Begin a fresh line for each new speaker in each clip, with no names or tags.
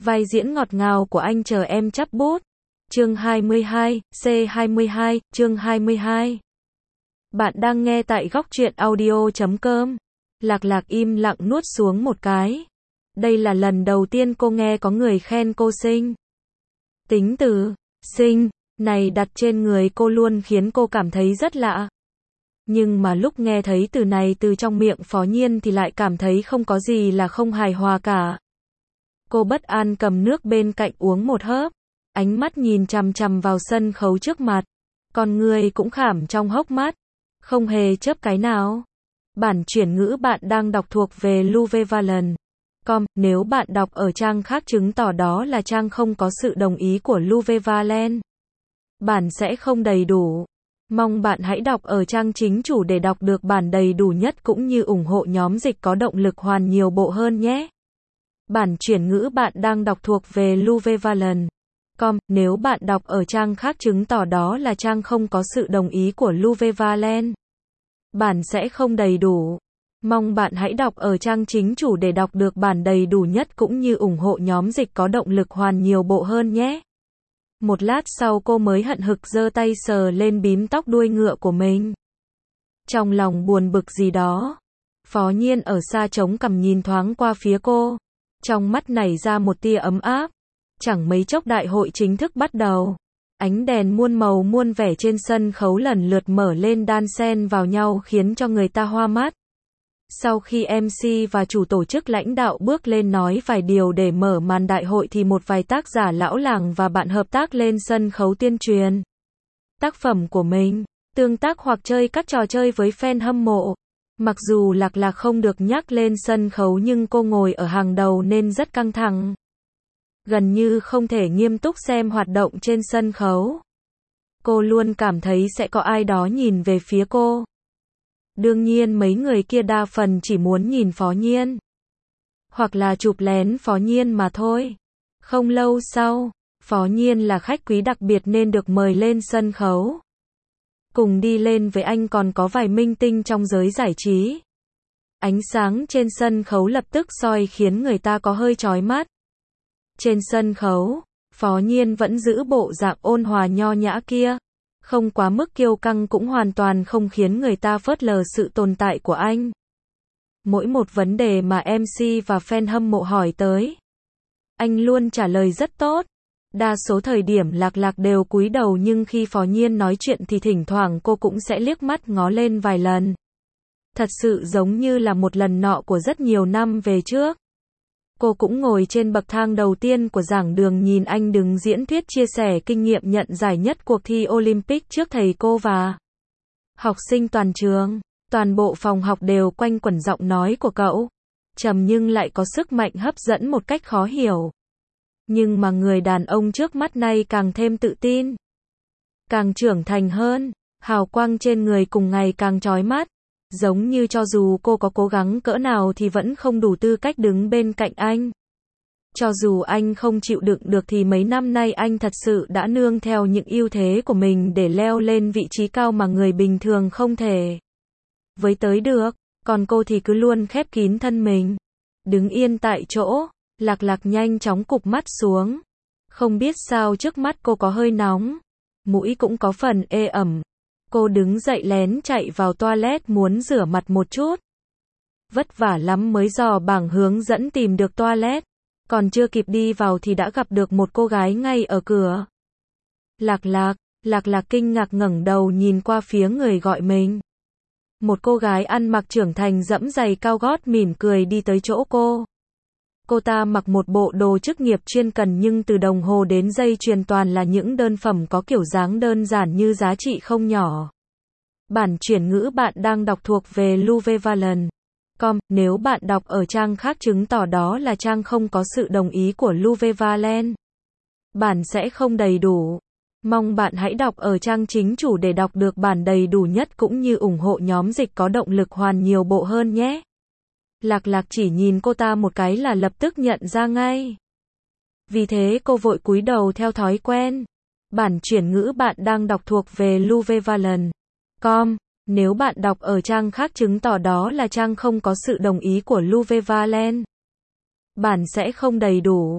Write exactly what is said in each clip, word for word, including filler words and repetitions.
Vai diễn ngọt ngào của anh chờ em chắp bút. Chương hai mươi hai, C hai mươi hai, chương hai mươi hai. Bạn đang nghe tại góc truyện audio chấm com. Lạc Lạc im lặng nuốt xuống một cái. Đây là lần đầu tiên cô nghe có người khen cô xinh. Tính từ xinh này đặt trên người cô luôn khiến cô cảm thấy rất lạ. Nhưng mà lúc nghe thấy từ này từ trong miệng Phó Nhiên thì lại cảm thấy không có gì là không hài hòa cả. Cô bất an cầm nước bên cạnh uống một hớp, ánh mắt nhìn chằm chằm vào sân khấu trước mặt, con người cũng khảm trong hốc mắt, không hề chớp cái nào. Bản chuyển ngữ bạn đang đọc thuộc về luvevalon chấm com, nếu bạn đọc ở trang khác chứng tỏ đó là trang không có sự đồng ý của Luvevalon. Bản sẽ không đầy đủ. Mong bạn hãy đọc ở trang chính chủ để đọc được bản đầy đủ nhất cũng như ủng hộ nhóm dịch có động lực hoàn nhiều bộ hơn nhé. Bản chuyển ngữ bạn đang đọc thuộc về luvevalon chấm com, nếu bạn đọc ở trang khác chứng tỏ đó là trang không có sự đồng ý của Luvevalon. Bản sẽ không đầy đủ. Mong bạn hãy đọc ở trang chính chủ để đọc được bản đầy đủ nhất cũng như ủng hộ nhóm dịch có động lực hoàn nhiều bộ hơn nhé. Một lát sau cô mới hận hực giơ tay sờ lên bím tóc đuôi ngựa của mình. Trong lòng buồn bực gì đó. Phó Nhiên ở xa chống cằm nhìn thoáng qua phía cô. Trong mắt nảy ra một tia ấm áp. Chẳng mấy chốc đại hội chính thức bắt đầu. Ánh đèn muôn màu muôn vẻ trên sân khấu lần lượt mở lên đan xen vào nhau khiến cho người ta hoa mắt. Sau khi em xê và chủ tổ chức lãnh đạo bước lên nói vài điều để mở màn đại hội thì một vài tác giả lão làng và bạn hợp tác lên sân khấu tuyên truyền tác phẩm của mình, tương tác hoặc chơi các trò chơi với fan hâm mộ. Mặc dù Lạc Lạc không được nhắc lên sân khấu nhưng cô ngồi ở hàng đầu nên rất căng thẳng. Gần như không thể nghiêm túc xem hoạt động trên sân khấu. Cô luôn cảm thấy sẽ có ai đó nhìn về phía cô. Đương nhiên mấy người kia đa phần chỉ muốn nhìn Phó Nhiên. Hoặc là chụp lén Phó Nhiên mà thôi. Không lâu sau, Phó Nhiên là khách quý đặc biệt nên được mời lên sân khấu. Cùng đi lên với anh còn có vài minh tinh trong giới giải trí. Ánh sáng trên sân khấu lập tức soi khiến người ta có hơi chói mắt. Trên sân khấu, Phó Nhiên vẫn giữ bộ dạng ôn hòa nho nhã kia. Không quá mức kiêu căng cũng hoàn toàn không khiến người ta phớt lờ sự tồn tại của anh. Mỗi một vấn đề mà em xê và fan hâm mộ hỏi tới, anh luôn trả lời rất tốt. Đa số thời điểm Lạc Lạc đều cúi đầu nhưng khi Phó Nhiên nói chuyện thì thỉnh thoảng cô cũng sẽ liếc mắt ngó lên vài lần. Thật sự giống như là một lần nọ của rất nhiều năm về trước. Cô cũng ngồi trên bậc thang đầu tiên của giảng đường nhìn anh đứng diễn thuyết chia sẻ kinh nghiệm nhận giải nhất cuộc thi Olympic trước thầy cô và học sinh toàn trường. Toàn bộ phòng học đều quanh quẩn giọng nói của cậu. Trầm nhưng lại có sức mạnh hấp dẫn một cách khó hiểu. Nhưng mà người đàn ông trước mắt này càng thêm tự tin. Càng trưởng thành hơn, hào quang trên người cùng ngày càng chói mắt. Giống như cho dù cô có cố gắng cỡ nào thì vẫn không đủ tư cách đứng bên cạnh anh. Cho dù anh không chịu đựng được thì mấy năm nay anh thật sự đã nương theo những ưu thế của mình để leo lên vị trí cao mà người bình thường không thể với tới được. Còn cô thì cứ luôn khép kín thân mình. Đứng yên tại chỗ, Lạc Lạc nhanh chóng cụp mắt xuống. Không biết sao trước mắt cô có hơi nóng. Mũi cũng có phần ê ẩm. Cô đứng dậy lén chạy vào toilet muốn rửa mặt một chút. Vất vả lắm mới dò bảng hướng dẫn tìm được toilet. Còn chưa kịp đi vào thì đã gặp được một cô gái ngay ở cửa. Lạc Lạc, Lạc Lạc kinh ngạc ngẩng đầu nhìn qua phía người gọi mình. Một cô gái ăn mặc trưởng thành dẫm giày cao gót mỉm cười đi tới chỗ cô. Cô ta mặc một bộ đồ chức nghiệp chuyên cần nhưng từ đồng hồ đến dây chuyền toàn là những đơn phẩm có kiểu dáng đơn giản như giá trị không nhỏ. Bản chuyển ngữ bạn đang đọc thuộc về luvevalon chấm com, nếu bạn đọc ở trang khác chứng tỏ đó là trang không có sự đồng ý của Luvevalon. Bản sẽ không đầy đủ. Mong bạn hãy đọc ở trang chính chủ để đọc được bản đầy đủ nhất cũng như ủng hộ nhóm dịch có động lực hoàn nhiều bộ hơn nhé. Lạc Lạc chỉ nhìn cô ta một cái là lập tức nhận ra ngay. Vì thế cô vội cúi đầu theo thói quen. Bản chuyển ngữ bạn đang đọc thuộc về luvevalon chấm com, nếu bạn đọc ở trang khác chứng tỏ đó là trang không có sự đồng ý của Luvevalon. Bản sẽ không đầy đủ.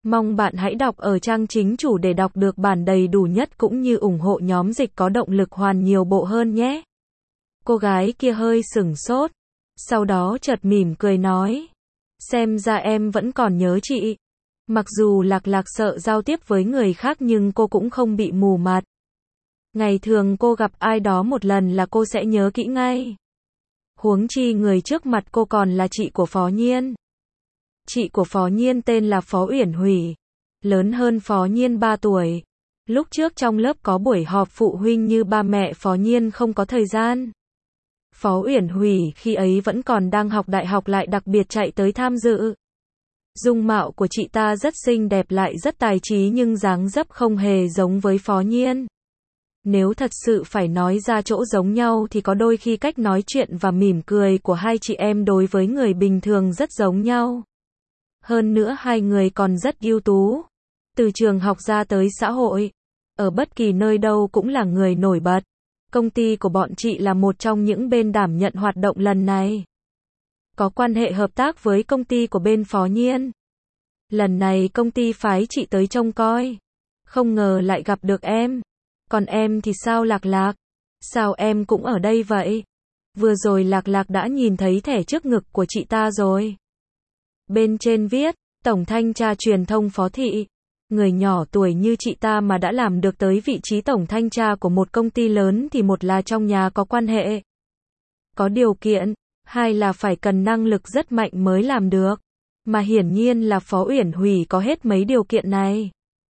Mong bạn hãy đọc ở trang chính chủ để đọc được bản đầy đủ nhất cũng như ủng hộ nhóm dịch có động lực hoàn nhiều bộ hơn nhé. Cô gái kia hơi sửng sốt. Sau đó chợt mỉm cười nói. Xem ra em vẫn còn nhớ chị. Mặc dù Lạc Lạc sợ giao tiếp với người khác nhưng cô cũng không bị mù mặt. Ngày thường cô gặp ai đó một lần là cô sẽ nhớ kỹ ngay. Huống chi người trước mặt cô còn là chị của Phó Nhiên. Chị của Phó Nhiên tên là Phó Uyển Hủy, lớn hơn Phó Nhiên ba tuổi. Lúc trước trong lớp có buổi họp phụ huynh như ba mẹ Phó Nhiên không có thời gian. Phó Uyển Hủy khi ấy vẫn còn đang học đại học lại đặc biệt chạy tới tham dự. Dung mạo của chị ta rất xinh đẹp lại rất tài trí nhưng dáng dấp không hề giống với Phó Nhiên. Nếu thật sự phải nói ra chỗ giống nhau thì có đôi khi cách nói chuyện và mỉm cười của hai chị em đối với người bình thường rất giống nhau. Hơn nữa hai người còn rất ưu tú. Từ trường học ra tới xã hội, ở bất kỳ nơi đâu cũng là người nổi bật. Công ty của bọn chị là một trong những bên đảm nhận hoạt động lần này. Có quan hệ hợp tác với công ty của bên Phó Nhiên. Lần này công ty phái chị tới trông coi. Không ngờ lại gặp được em. Còn em thì sao Lạc Lạc? Sao em cũng ở đây vậy? Vừa rồi Lạc Lạc đã nhìn thấy thẻ trước ngực của chị ta rồi. Bên trên viết, Tổng Thanh tra Truyền thông Phó Thị. Người nhỏ tuổi như chị ta mà đã làm được tới vị trí Tổng Thanh tra của một công ty lớn thì một là trong nhà có quan hệ, có điều kiện, hai là phải cần năng lực rất mạnh mới làm được. Mà hiển nhiên là Phó Uyển Hủy có hết mấy điều kiện này.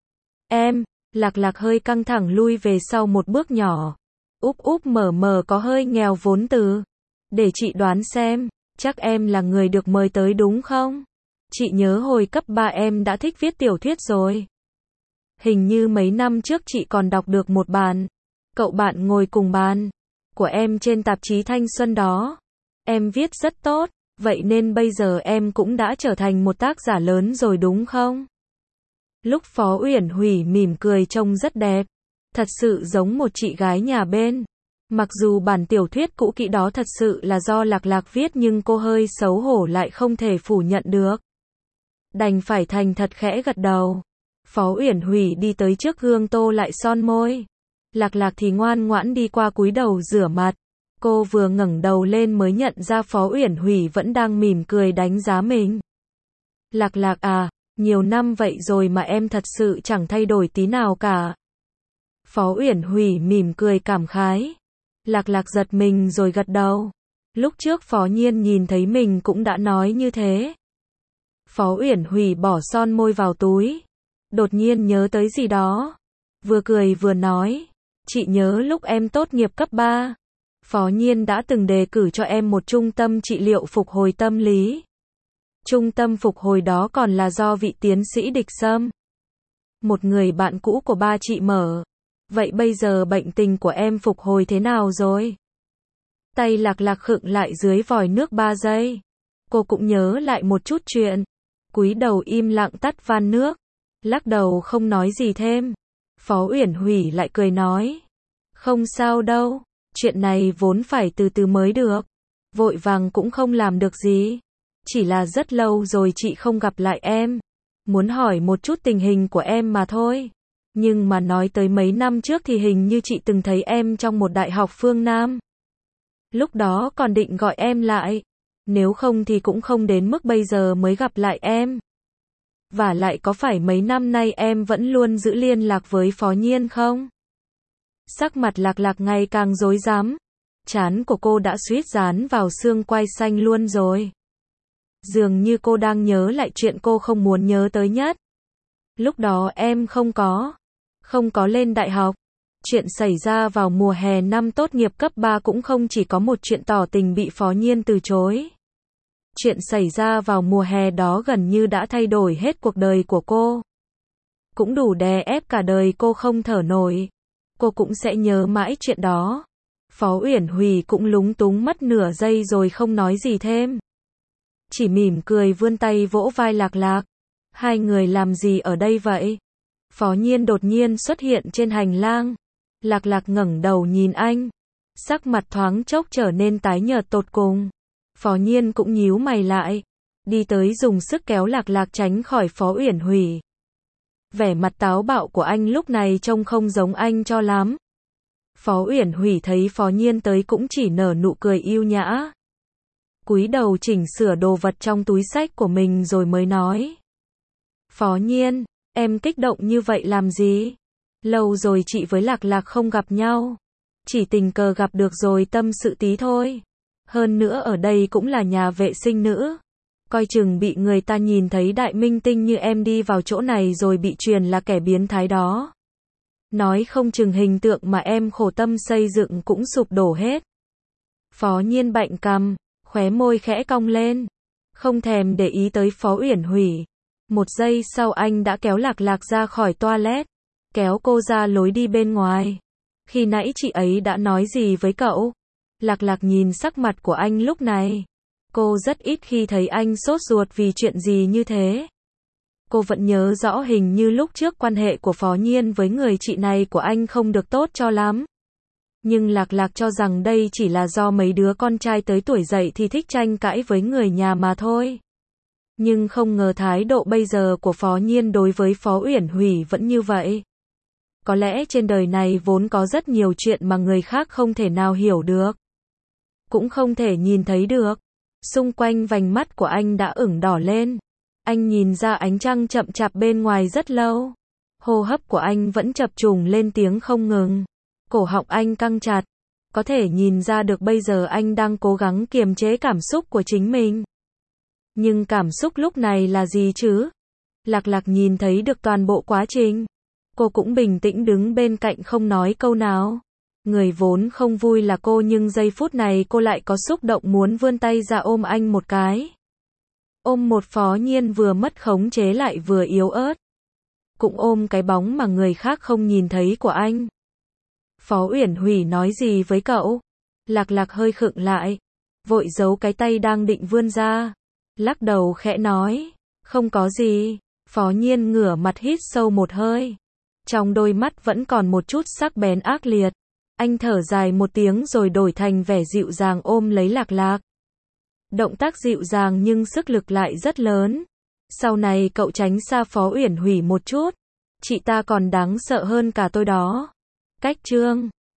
Em, Lạc Lạc hơi căng thẳng lui về sau một bước nhỏ. Úp úp mở mở có hơi nghèo vốn từ. Để chị đoán xem, chắc em là người được mời tới đúng không? Chị nhớ hồi cấp ba em đã thích viết tiểu thuyết rồi. Hình như mấy năm trước chị còn đọc được một bản. Cậu bạn ngồi cùng bàn của em trên tạp chí Thanh Xuân đó. Em viết rất tốt, vậy nên bây giờ em cũng đã trở thành một tác giả lớn rồi đúng không? Lúc Phó Uyển Hủy mỉm cười trông rất đẹp. Thật sự giống một chị gái nhà bên. Mặc dù bản tiểu thuyết cũ kỹ đó thật sự là do Lạc Lạc viết nhưng cô hơi xấu hổ lại không thể phủ nhận được. Đành phải thành thật khẽ gật đầu. Phó Uyển Hủy đi tới trước gương tô lại son môi. Lạc Lạc thì ngoan ngoãn đi qua cúi đầu rửa mặt. Cô vừa ngẩng đầu lên mới nhận ra Phó Uyển Hủy vẫn đang mỉm cười đánh giá mình. Lạc Lạc à, nhiều năm vậy rồi mà em thật sự chẳng thay đổi tí nào cả. Phó Uyển Hủy mỉm cười cảm khái. Lạc Lạc giật mình rồi gật đầu. Lúc trước Phó Nhiên nhìn thấy mình cũng đã nói như thế. Phó Uyển Hủy bỏ son môi vào túi. Đột nhiên nhớ tới gì đó. Vừa cười vừa nói. Chị nhớ lúc em tốt nghiệp cấp ba. Phó Nhiên đã từng đề cử cho em một trung tâm trị liệu phục hồi tâm lý. Trung tâm phục hồi đó còn là do vị tiến sĩ Địch Sâm, một người bạn cũ của ba chị mở. Vậy bây giờ bệnh tình của em phục hồi thế nào rồi? Tay Lạc Lạc khựng lại dưới vòi nước ba giây. Cô cũng nhớ lại một chút chuyện. Cúi đầu im lặng tắt van nước. Lắc đầu không nói gì thêm. Phó Uyển Hủy lại cười nói. Không sao đâu. Chuyện này vốn phải từ từ mới được. Vội vàng cũng không làm được gì. Chỉ là rất lâu rồi chị không gặp lại em. Muốn hỏi một chút tình hình của em mà thôi. Nhưng mà nói tới mấy năm trước thì hình như chị từng thấy em trong một đại học phương Nam. Lúc đó còn định gọi em lại. Nếu không thì cũng không đến mức bây giờ mới gặp lại em. Và lại có phải mấy năm nay em vẫn luôn giữ liên lạc với Phó Nhiên không? Sắc mặt Lạc Lạc ngày càng rối rắm. Trán của cô đã suýt dán vào xương quai xanh luôn rồi. Dường như cô đang nhớ lại chuyện cô không muốn nhớ tới nhất. Lúc đó em không có. Không có lên đại học. Chuyện xảy ra vào mùa hè năm tốt nghiệp cấp ba cũng không chỉ có một chuyện tỏ tình bị Phó Nhiên từ chối. Chuyện xảy ra vào mùa hè đó gần như đã thay đổi hết cuộc đời của cô. Cũng đủ đè ép cả đời cô không thở nổi. Cô cũng sẽ nhớ mãi chuyện đó. Phó Uyển Hủy cũng lúng túng mất nửa giây rồi không nói gì thêm. Chỉ mỉm cười vươn tay vỗ vai Lạc Lạc. Hai người làm gì ở đây vậy? Phó Nhiên đột nhiên xuất hiện trên hành lang. Lạc Lạc ngẩng đầu nhìn anh. Sắc mặt thoáng chốc trở nên tái nhợt tột cùng. Phó Nhiên cũng nhíu mày lại. Đi tới dùng sức kéo Lạc Lạc tránh khỏi Phó Uyển Hủy. Vẻ mặt táo bạo của anh lúc này trông không giống anh cho lắm. Phó Uyển Hủy thấy Phó Nhiên tới cũng chỉ nở nụ cười yêu nhã. Cúi đầu chỉnh sửa đồ vật trong túi xách của mình rồi mới nói. Phó Nhiên, em kích động như vậy làm gì? Lâu rồi chị với Lạc Lạc không gặp nhau. Chỉ tình cờ gặp được rồi tâm sự tí thôi. Hơn nữa ở đây cũng là nhà vệ sinh nữ. Coi chừng bị người ta nhìn thấy đại minh tinh như em đi vào chỗ này rồi bị truyền là kẻ biến thái đó. Nói không chừng hình tượng mà em khổ tâm xây dựng cũng sụp đổ hết. Phó Nhiên bạnh cằm, khóe môi khẽ cong lên. Không thèm để ý tới Phó Uyển Hủy. Một giây sau anh đã kéo Lạc Lạc ra khỏi toilet. Kéo cô ra lối đi bên ngoài. Khi nãy chị ấy đã nói gì với cậu? Lạc Lạc nhìn sắc mặt của anh lúc này. Cô rất ít khi thấy anh sốt ruột vì chuyện gì như thế. Cô vẫn nhớ rõ hình như lúc trước quan hệ của Phó Nhiên với người chị này của anh không được tốt cho lắm. Nhưng Lạc Lạc cho rằng đây chỉ là do mấy đứa con trai tới tuổi dậy thì thích tranh cãi với người nhà mà thôi. Nhưng không ngờ thái độ bây giờ của Phó Nhiên đối với Phó Uyển Hủy vẫn như vậy. Có lẽ trên đời này vốn có rất nhiều chuyện mà người khác không thể nào hiểu được. Cũng không thể nhìn thấy được. Xung quanh vành mắt của anh đã ửng đỏ lên. Anh nhìn ra ánh trăng chậm chạp bên ngoài rất lâu. Hô hấp của anh vẫn chập trùng lên tiếng không ngừng. Cổ họng anh căng chặt. Có thể nhìn ra được bây giờ anh đang cố gắng kiềm chế cảm xúc của chính mình. Nhưng cảm xúc lúc này là gì chứ? Lạc Lạc nhìn thấy được toàn bộ quá trình. Cô cũng bình tĩnh đứng bên cạnh không nói câu nào. Người vốn không vui là cô nhưng giây phút này cô lại có xúc động muốn vươn tay ra ôm anh một cái. Ôm một Phó Nhiên vừa mất khống chế lại vừa yếu ớt. Cũng ôm cái bóng mà người khác không nhìn thấy của anh. Phó Uyển Hủy nói gì với cậu? Lạc Lạc hơi khựng lại. Vội giấu cái tay đang định vươn ra. Lắc đầu khẽ nói. Không có gì. Phó Nhiên ngửa mặt hít sâu một hơi. Trong đôi mắt vẫn còn một chút sắc bén ác liệt. Anh thở dài một tiếng rồi đổi thành vẻ dịu dàng ôm lấy Lạc Lạc. Động tác dịu dàng nhưng sức lực lại rất lớn. Sau này cậu tránh xa Phó Uyển Hủy một chút. Chị ta còn đáng sợ hơn cả tôi đó. Cách chương